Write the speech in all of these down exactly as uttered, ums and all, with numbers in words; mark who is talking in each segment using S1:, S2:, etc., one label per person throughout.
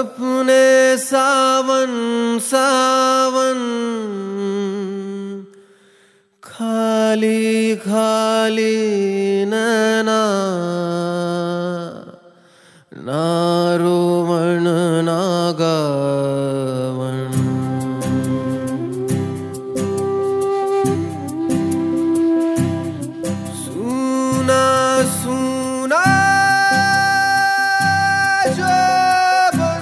S1: सपने सावन सावन खाली खाली नैना ना रोमन ना गावन। सुना सुना जोबन,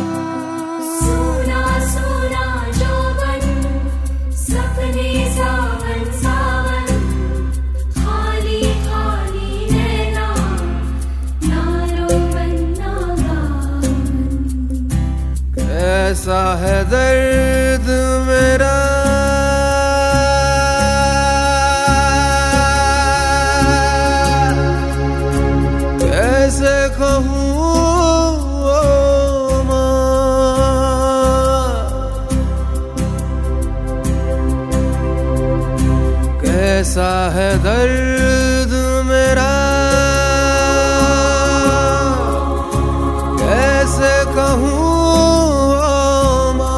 S2: सुना सुना जोबन, सपने सावन सावन खाली खाली नैना ना रोमन ना गावन।
S1: कैसा है दर्द मेरा कैसे कहूँ ओ माँ, कैसा है दर्द मेरा कैसे कहूँ ओ माँ।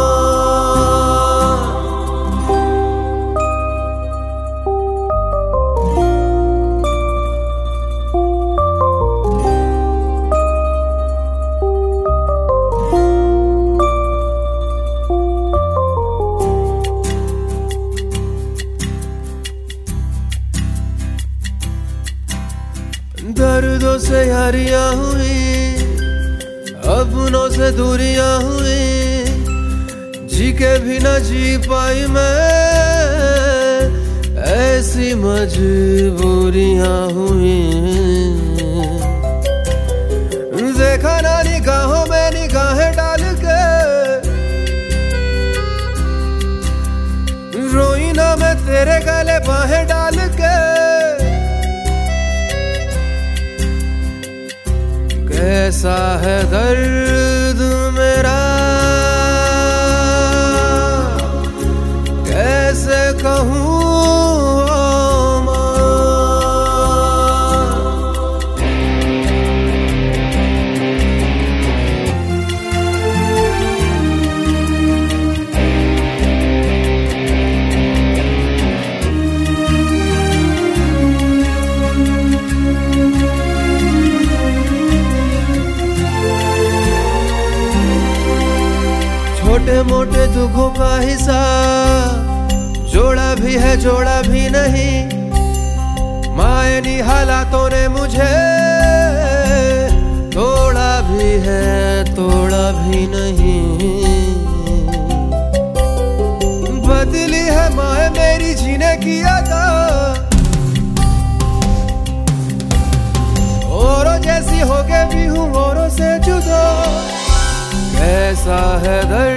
S1: दर्दों से यारियां हुई, अपनों से दूरियां हुई, जी के भी न जी पाई मैं, ऐसी मजबूरियां हुई। देखा ना निगाहों में निगाहें डाल के, रोई ना मैं तेरे गले बाहें डाल के। कैसा है दर्द मेरा कैसे कहूँ ओ माँ। छोटे मोटे दुखों का हिसाब जोड़ा भी है जोड़ा भी नहीं, मायनी हालातों ने मुझे तोड़ा भी है तोड़ा भी नहीं। बदली है माए मेरी जीने की आदत, औरों जैसी हो के भी हूँ औरों से जुदा। कैसा है दर्द